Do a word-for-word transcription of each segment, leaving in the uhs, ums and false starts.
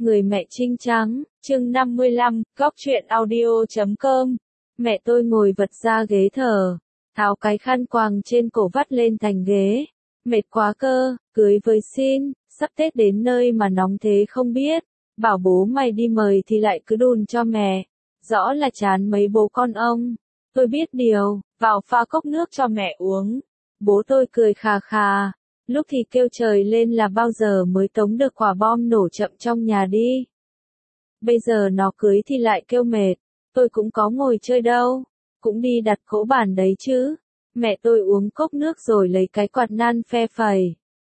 Người mẹ trinh trắng, chương năm mươi lăm, góc truyện audio chấm com. Mẹ tôi ngồi vật ra ghế thở, tháo cái khăn quàng trên cổ vắt lên thành ghế. Mệt quá cơ, cưới với xin, sắp Tết đến nơi mà nóng thế không biết. Bảo bố mày đi mời thì lại cứ đùn cho mẹ. Rõ là chán mấy bố con ông. Tôi biết điều, vào pha cốc nước cho mẹ uống. Bố tôi cười khà khà. Lúc thì kêu trời lên là bao giờ mới tống được quả bom nổ chậm trong nhà đi. Bây giờ nó cưới thì lại kêu mệt. Tôi cũng có ngồi chơi đâu. Cũng đi đặt cỗ bàn đấy chứ. Mẹ tôi uống cốc nước rồi lấy cái quạt nan phe phẩy.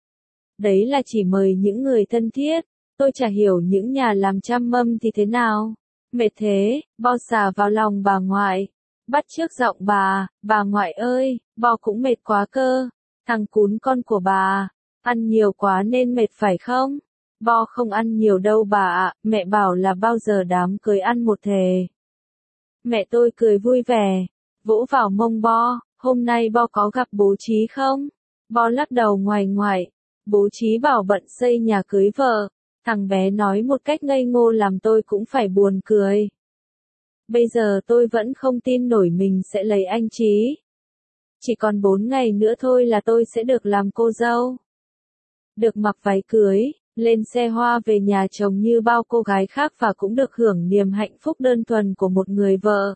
Đấy là chỉ mời những người thân thiết. Tôi chả hiểu những nhà làm trăm mâm thì thế nào. Mệt thế, bo xà vào lòng bà ngoại. Bắt chước giọng bà, bà ngoại ơi, bo cũng mệt quá cơ. Thằng cún con của bà, ăn nhiều quá nên mệt phải không? Bo không ăn nhiều đâu bà ạ, mẹ bảo là bao giờ đám cưới ăn một thề. Mẹ tôi cười vui vẻ, vỗ vào mông Bo, hôm nay Bo có gặp bố Trí không? Bo lắc đầu ngoài ngoại, bố Trí bảo bận xây nhà cưới vợ, thằng bé nói một cách ngây ngô làm tôi cũng phải buồn cười. Bây giờ tôi vẫn không tin nổi mình sẽ lấy anh Trí. Chỉ còn bốn ngày nữa thôi là tôi sẽ được làm cô dâu. Được mặc váy cưới, lên xe hoa về nhà chồng như bao cô gái khác và cũng được hưởng niềm hạnh phúc đơn thuần của một người vợ.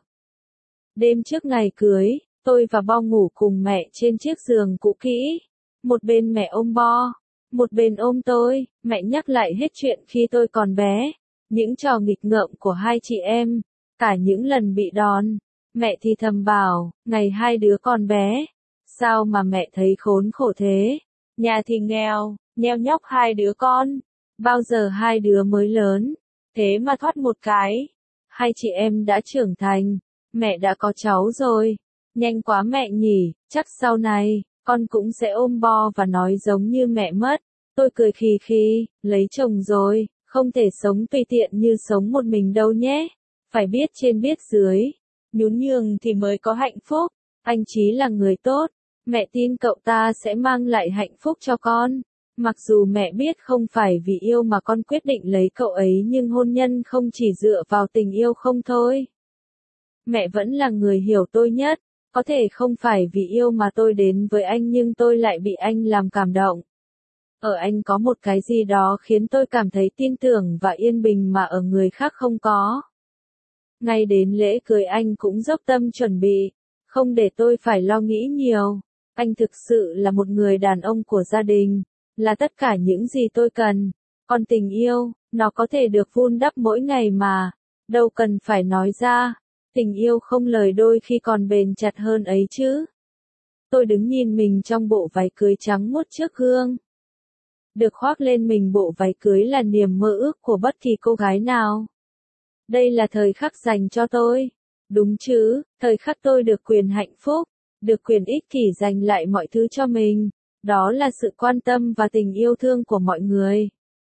Đêm trước ngày cưới, tôi và Bo ngủ cùng mẹ trên chiếc giường cũ kỹ. Một bên mẹ ôm Bo, một bên ôm tôi, mẹ nhắc lại hết chuyện khi tôi còn bé. Những trò nghịch ngợm của hai chị em, cả những lần bị đòn. Mẹ thì thầm bảo, ngày hai đứa còn bé, sao mà mẹ thấy khốn khổ thế, nhà thì nghèo, nheo nhóc hai đứa con, bao giờ hai đứa mới lớn, thế mà thoát một cái, hai chị em đã trưởng thành, mẹ đã có cháu rồi, nhanh quá mẹ nhỉ, chắc sau này, con cũng sẽ ôm Bo và nói giống như mẹ mất. Tôi cười khì khì, lấy chồng rồi, không thể sống tùy tiện như sống một mình đâu nhé, phải biết trên biết dưới. Nhún nhường thì mới có hạnh phúc, anh Chí là người tốt, mẹ tin cậu ta sẽ mang lại hạnh phúc cho con. Mặc dù mẹ biết không phải vì yêu mà con quyết định lấy cậu ấy nhưng hôn nhân không chỉ dựa vào tình yêu không thôi. Mẹ vẫn là người hiểu tôi nhất, có thể không phải vì yêu mà tôi đến với anh nhưng tôi lại bị anh làm cảm động. Ở anh có một cái gì đó khiến tôi cảm thấy tin tưởng và yên bình mà ở người khác không có. Ngay đến lễ cưới anh cũng dốc tâm chuẩn bị, không để tôi phải lo nghĩ nhiều. Anh thực sự là một người đàn ông của gia đình, là tất cả những gì tôi cần. Còn tình yêu, nó có thể được vun đắp mỗi ngày mà, đâu cần phải nói ra. Tình yêu không lời đôi khi còn bền chặt hơn ấy chứ. Tôi đứng nhìn mình trong bộ váy cưới trắng muốt trước gương. Được khoác lên mình bộ váy cưới là niềm mơ ước của bất kỳ cô gái nào. Đây là thời khắc dành cho tôi. Đúng chứ, thời khắc tôi được quyền hạnh phúc, được quyền ích kỷ dành lại mọi thứ cho mình. Đó là sự quan tâm và tình yêu thương của mọi người.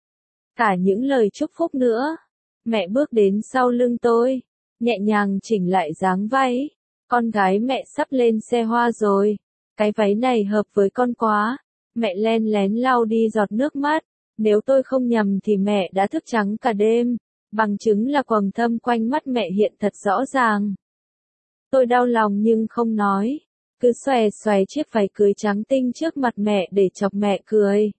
Cả những lời chúc phúc nữa. Mẹ bước đến sau lưng tôi, nhẹ nhàng chỉnh lại dáng váy. Con gái mẹ sắp lên xe hoa rồi. Cái váy này hợp với con quá. Mẹ len lén lau đi giọt nước mắt. Nếu tôi không nhầm thì mẹ đã thức trắng cả đêm. Bằng chứng là quầng thâm quanh mắt mẹ hiện thật rõ ràng. Tôi đau lòng nhưng không nói. Cứ xòe xòe chiếc váy cưới trắng tinh trước mặt mẹ để chọc mẹ cười.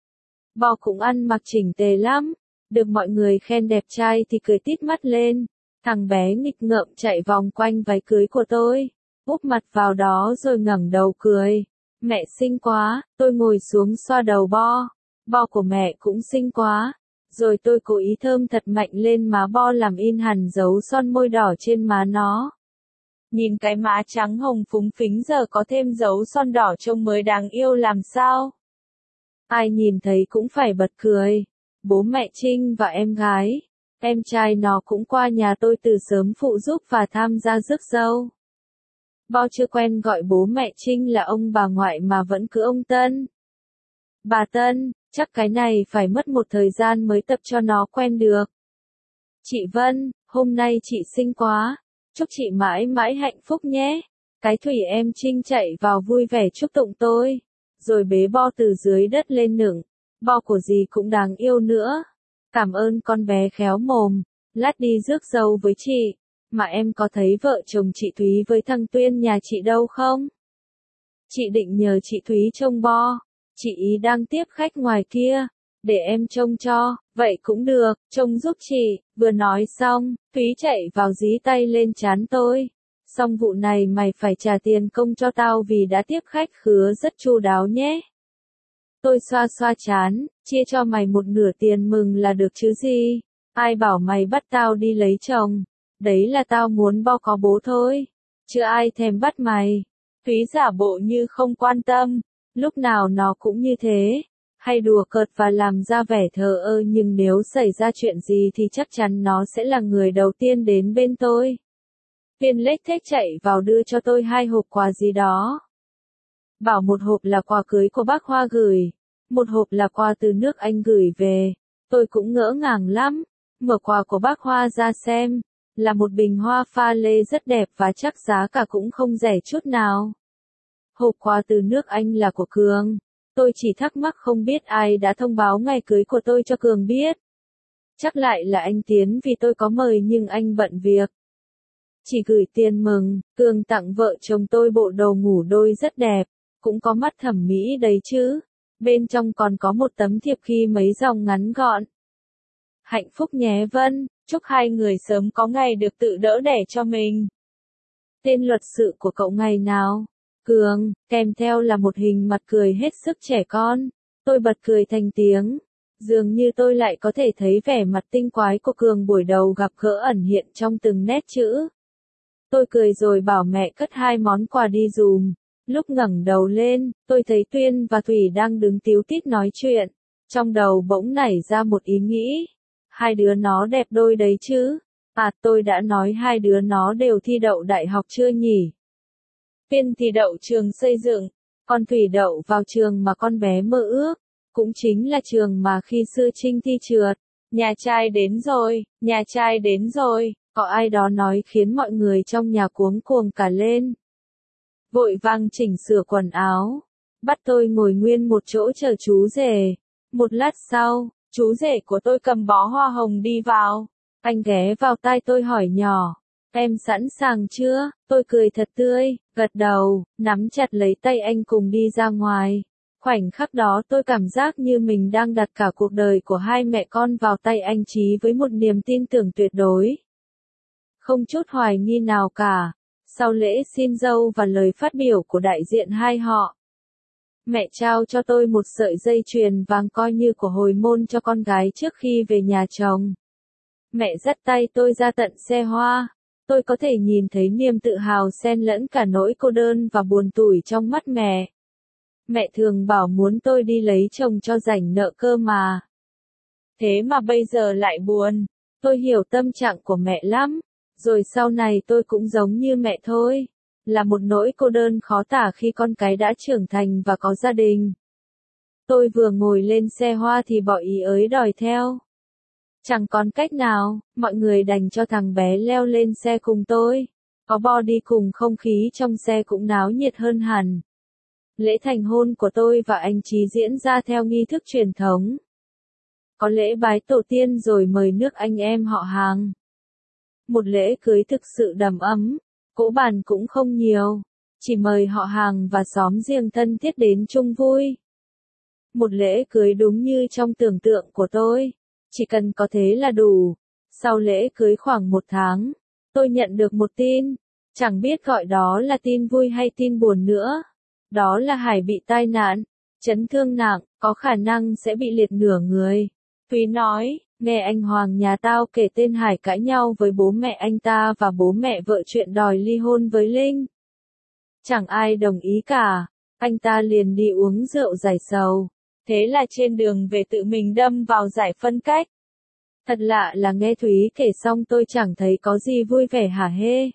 Bo cũng ăn mặc chỉnh tề lắm. Được mọi người khen đẹp trai thì cười tít mắt lên. Thằng bé nghịch ngợm chạy vòng quanh váy cưới của tôi. Úp mặt vào đó rồi ngẩng đầu cười. Mẹ xinh quá, tôi ngồi xuống xoa đầu Bo. Bo của mẹ cũng xinh quá. Rồi tôi cố ý thơm thật mạnh lên má Bo làm in hẳn dấu son môi đỏ trên má nó. Nhìn cái má trắng hồng phúng phính giờ có thêm dấu son đỏ trông mới đáng yêu làm sao. Ai nhìn thấy cũng phải bật cười. Bố mẹ Trinh và em gái, em trai nó cũng qua nhà tôi từ sớm phụ giúp và tham gia rước dâu. Bo chưa quen gọi bố mẹ Trinh là ông bà ngoại mà vẫn cứ ông Tân. Bà Tân, chắc cái này phải mất một thời gian mới tập cho nó quen được. Chị Vân, hôm nay chị xinh quá. Chúc chị mãi mãi hạnh phúc nhé. Cái Thủy em Trinh chạy vào vui vẻ chúc tụng tôi. Rồi bế Bo từ dưới đất lên nựng. Bo của gì cũng đáng yêu nữa. Cảm ơn con bé khéo mồm, lát đi rước dâu với chị, mà em có thấy vợ chồng chị Thúy với thằng Tuyên nhà chị đâu không? Chị định nhờ chị Thúy trông bo, chị ý đang tiếp khách ngoài kia, để em trông cho, vậy cũng được, trông giúp chị, vừa nói xong, Thúy chạy vào dí tay lên trán tôi. Xong vụ này mày phải trả tiền công cho tao vì đã tiếp khách khứa rất chu đáo nhé. Tôi xoa xoa trán, chia cho mày một nửa tiền mừng là được chứ gì, ai bảo mày bắt tao đi lấy chồng, đấy là tao muốn bo có bố thôi, chứ ai thèm bắt mày. Thúy giả bộ như không quan tâm, lúc nào nó cũng như thế, hay đùa cợt và làm ra vẻ thờ ơ nhưng nếu xảy ra chuyện gì thì chắc chắn nó sẽ là người đầu tiên đến bên tôi. Viên lếch thếch chạy vào đưa cho tôi hai hộp quà gì đó. Bảo một hộp là quà cưới của bác Hoa gửi, một hộp là quà từ nước Anh gửi về. Tôi cũng ngỡ ngàng lắm, mở quà của bác Hoa ra xem, là một bình hoa pha lê rất đẹp và chắc giá cả cũng không rẻ chút nào. Hộp quà từ nước Anh là của Cường. Tôi chỉ thắc mắc không biết ai đã thông báo ngày cưới của tôi cho Cường biết. Chắc lại là anh Tiến vì tôi có mời nhưng anh bận việc. Chỉ gửi tiền mừng, Cường tặng vợ chồng tôi bộ đồ ngủ đôi rất đẹp, cũng có mắt thẩm mỹ đấy chứ. Bên trong còn có một tấm thiệp ghi mấy dòng ngắn gọn. Hạnh phúc nhé Vân, chúc hai người sớm có ngày được tự đỡ đẻ cho mình. Tên luật sự của cậu ngày nào? Cường, kèm theo là một hình mặt cười hết sức trẻ con. Tôi bật cười thành tiếng. Dường như tôi lại có thể thấy vẻ mặt tinh quái của Cường buổi đầu gặp gỡ ẩn hiện trong từng nét chữ. Tôi cười rồi bảo mẹ cất hai món quà đi dùm. Lúc ngẩng đầu lên, tôi thấy Tuyên và Thủy đang đứng tíu tít nói chuyện. Trong đầu bỗng nảy ra một ý nghĩ. Hai đứa nó đẹp đôi đấy chứ. À, tôi đã nói hai đứa nó đều thi đậu đại học chưa nhỉ? Tuyên thì đậu trường xây dựng, còn Thủy đậu vào trường mà con bé mơ ước, cũng chính là trường mà khi xưa Trinh thi trượt. Nhà trai đến rồi, nhà trai đến rồi, có ai đó nói khiến mọi người trong nhà cuống cuồng cả lên. Vội vàng chỉnh sửa quần áo, bắt tôi ngồi nguyên một chỗ chờ chú rể. Một lát sau, chú rể của tôi cầm bó hoa hồng đi vào. Anh ghé vào tai tôi hỏi nhỏ, em sẵn sàng chưa? Tôi cười thật tươi, gật đầu, nắm chặt lấy tay anh cùng đi ra ngoài. Khoảnh khắc đó tôi cảm giác như mình đang đặt cả cuộc đời của hai mẹ con vào tay anh Chí với một niềm tin tưởng tuyệt đối. Không chút hoài nghi nào cả. Sau lễ xin dâu và lời phát biểu của đại diện hai họ, mẹ trao cho tôi một sợi dây chuyền vàng coi như của hồi môn cho con gái trước khi về nhà chồng. Mẹ dắt tay tôi ra tận xe hoa. Tôi có thể nhìn thấy niềm tự hào xen lẫn cả nỗi cô đơn và buồn tủi trong mắt mẹ. Mẹ thường bảo muốn tôi đi lấy chồng cho rảnh nợ cơ mà. Thế mà bây giờ lại buồn. Tôi hiểu tâm trạng của mẹ lắm. Rồi sau này tôi cũng giống như mẹ thôi. Là một nỗi cô đơn khó tả khi con cái đã trưởng thành và có gia đình. Tôi vừa ngồi lên xe hoa thì bọn ý ới đòi theo. Chẳng còn cách nào, mọi người đành cho thằng bé leo lên xe cùng tôi. Có bo đi cùng không khí trong xe cũng náo nhiệt hơn hẳn. Lễ thành hôn của tôi và anh Chí diễn ra theo nghi thức truyền thống. Có lễ bái tổ tiên rồi mời nước anh em họ hàng. Một lễ cưới thực sự đầm ấm, cỗ bàn cũng không nhiều, chỉ mời họ hàng và xóm riêng thân thiết đến chung vui. Một lễ cưới đúng như trong tưởng tượng của tôi, chỉ cần có thế là đủ. Sau lễ cưới khoảng một tháng, tôi nhận được một tin, chẳng biết gọi đó là tin vui hay tin buồn nữa. Đó là Hải bị tai nạn, chấn thương nặng, có khả năng sẽ bị liệt nửa người. Thúy nói, nghe anh Hoàng nhà tao kể tên Hải cãi nhau với bố mẹ anh ta và bố mẹ vợ chuyện đòi ly hôn với Linh. Chẳng ai đồng ý cả, anh ta liền đi uống rượu giải sầu. Thế là trên đường về tự mình đâm vào giải phân cách. Thật lạ là nghe Thúy kể xong tôi chẳng thấy có gì vui vẻ hả hê.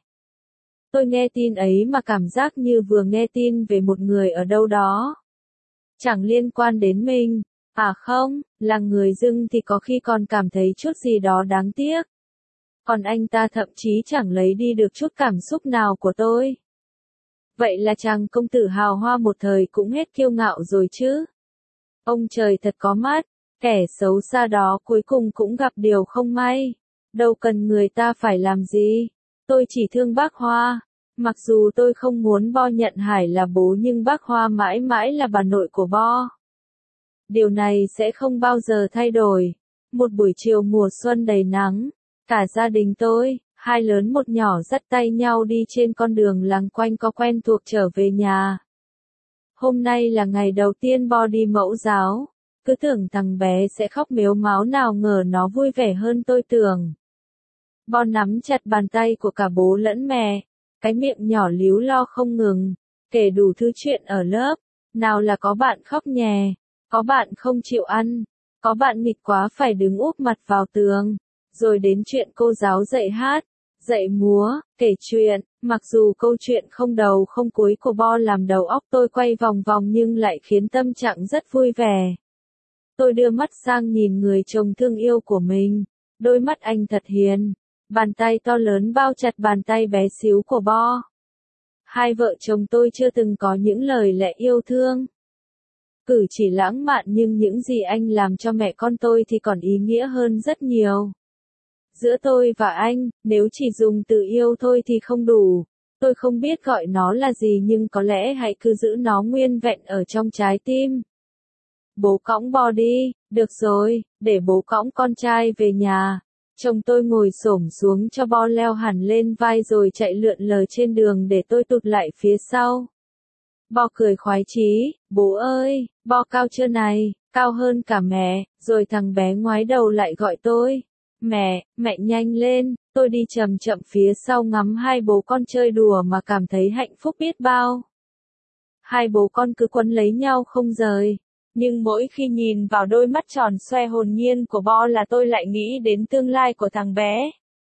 Tôi nghe tin ấy mà cảm giác như vừa nghe tin về một người ở đâu đó. Chẳng liên quan đến mình. À không, là người dưng thì có khi còn cảm thấy chút gì đó đáng tiếc. Còn anh ta thậm chí chẳng lấy đi được chút cảm xúc nào của tôi. Vậy là chàng công tử hào hoa một thời cũng hết kiêu ngạo rồi chứ. Ông trời thật có mắt, Kẻ xấu xa đó cuối cùng cũng gặp điều không may. Đâu cần người ta phải làm gì. Tôi chỉ thương bác Hoa. Mặc dù tôi không muốn Bo nhận Hải là bố nhưng bác Hoa mãi mãi là bà nội của Bo. Điều này sẽ không bao giờ thay đổi. Một buổi chiều mùa xuân đầy nắng, cả gia đình tôi, hai lớn một nhỏ dắt tay nhau đi trên con đường làng quanh co quen thuộc trở về nhà. Hôm nay là ngày đầu tiên Bo đi mẫu giáo, cứ tưởng thằng bé sẽ khóc mếu máo nào ngờ nó vui vẻ hơn tôi tưởng. Bo nắm chặt bàn tay của cả bố lẫn mẹ, cái miệng nhỏ líu lo không ngừng, kể đủ thứ chuyện ở lớp, nào là có bạn khóc nhè, có bạn không chịu ăn, có bạn nghịch quá phải đứng úp mặt vào tường, rồi đến chuyện cô giáo dạy hát, dạy múa, kể chuyện, mặc dù câu chuyện không đầu không cuối của Bo làm đầu óc tôi quay vòng vòng nhưng lại khiến tâm trạng rất vui vẻ. Tôi đưa mắt sang nhìn người chồng thương yêu của mình, đôi mắt anh thật hiền, bàn tay to lớn bao chặt bàn tay bé xíu của Bo. Hai vợ chồng tôi chưa từng có những lời lẽ yêu thương. Cử chỉ lãng mạn nhưng những gì anh làm cho mẹ con tôi thì còn ý nghĩa hơn rất nhiều. Giữa tôi và anh, nếu chỉ dùng từ yêu thôi thì không đủ. Tôi không biết gọi nó là gì nhưng có lẽ hãy cứ giữ nó nguyên vẹn ở trong trái tim. Bố cõng Bo đi, được rồi, để bố cõng con trai về nhà. Chồng tôi ngồi xổm xuống cho Bo leo hẳn lên vai rồi chạy lượn lờ trên đường để tôi tụt lại phía sau. Bo cười khoái chí, bố ơi, Bo cao chưa này, cao hơn cả mẹ, rồi thằng bé ngoái đầu lại gọi tôi. Mẹ, mẹ nhanh lên, tôi đi chậm chậm phía sau ngắm hai bố con chơi đùa mà cảm thấy hạnh phúc biết bao. Hai bố con cứ quấn lấy nhau không rời, nhưng mỗi khi nhìn vào đôi mắt tròn xoe hồn nhiên của Bo là tôi lại nghĩ đến tương lai của thằng bé.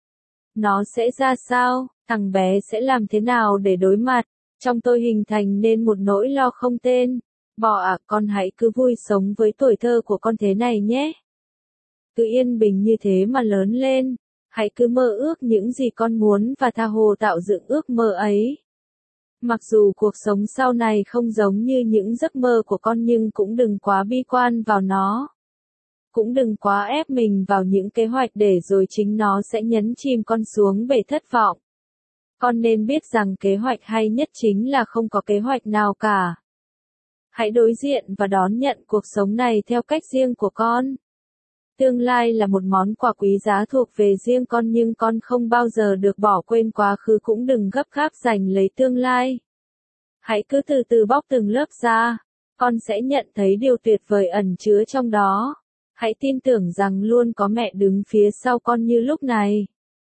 Nó sẽ ra sao, thằng bé sẽ làm thế nào để đối mặt, trong tôi hình thành nên một nỗi lo không tên. Bo à, con hãy cứ vui sống với tuổi thơ của con thế này nhé. Cứ yên bình như thế mà lớn lên, hãy cứ mơ ước những gì con muốn và tha hồ tạo dựng ước mơ ấy. Mặc dù cuộc sống sau này không giống như những giấc mơ của con nhưng cũng đừng quá bi quan vào nó. Cũng đừng quá ép mình vào những kế hoạch để rồi chính nó sẽ nhấn chìm con xuống bể thất vọng. Con nên biết rằng kế hoạch hay nhất chính là không có kế hoạch nào cả. Hãy đối diện và đón nhận cuộc sống này theo cách riêng của con. Tương lai là một món quà quý giá thuộc về riêng con nhưng con không bao giờ được bỏ quên quá khứ cũng đừng gấp gáp giành lấy tương lai. Hãy cứ từ từ bóc từng lớp ra, con sẽ nhận thấy điều tuyệt vời ẩn chứa trong đó. Hãy tin tưởng rằng luôn có mẹ đứng phía sau con như lúc này.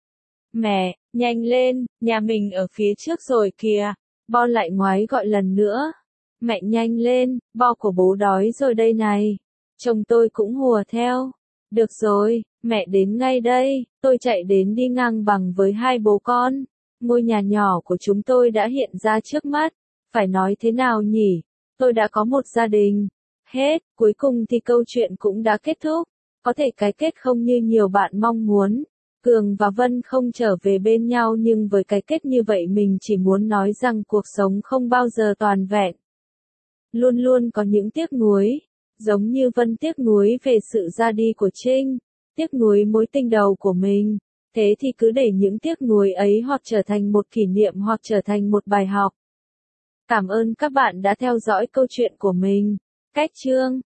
Mẹ, nhanh lên, nhà mình ở phía trước rồi kìa. Bo lại ngoái gọi lần nữa. Mẹ nhanh lên, Bo của bố đói rồi đây này. Chồng tôi cũng hùa theo. Được rồi, mẹ đến ngay đây. Tôi chạy đến đi ngang bằng với hai bố con. Ngôi nhà nhỏ của chúng tôi đã hiện ra trước mắt. Phải nói thế nào nhỉ? Tôi đã có một gia đình. Hết, cuối cùng thì câu chuyện cũng đã kết thúc. Có thể cái kết không như nhiều bạn mong muốn. Cường và Vân không trở về bên nhau nhưng với cái kết như vậy mình chỉ muốn nói rằng cuộc sống không bao giờ toàn vẹn. Luôn luôn có những tiếc nuối. Giống như Vân tiếc nuối về sự ra đi của Trinh. Tiếc nuối mối tình đầu của mình. Thế thì cứ để những tiếc nuối ấy hoặc trở thành một kỷ niệm hoặc trở thành một bài học. Cảm ơn các bạn đã theo dõi câu chuyện của mình. Cách chương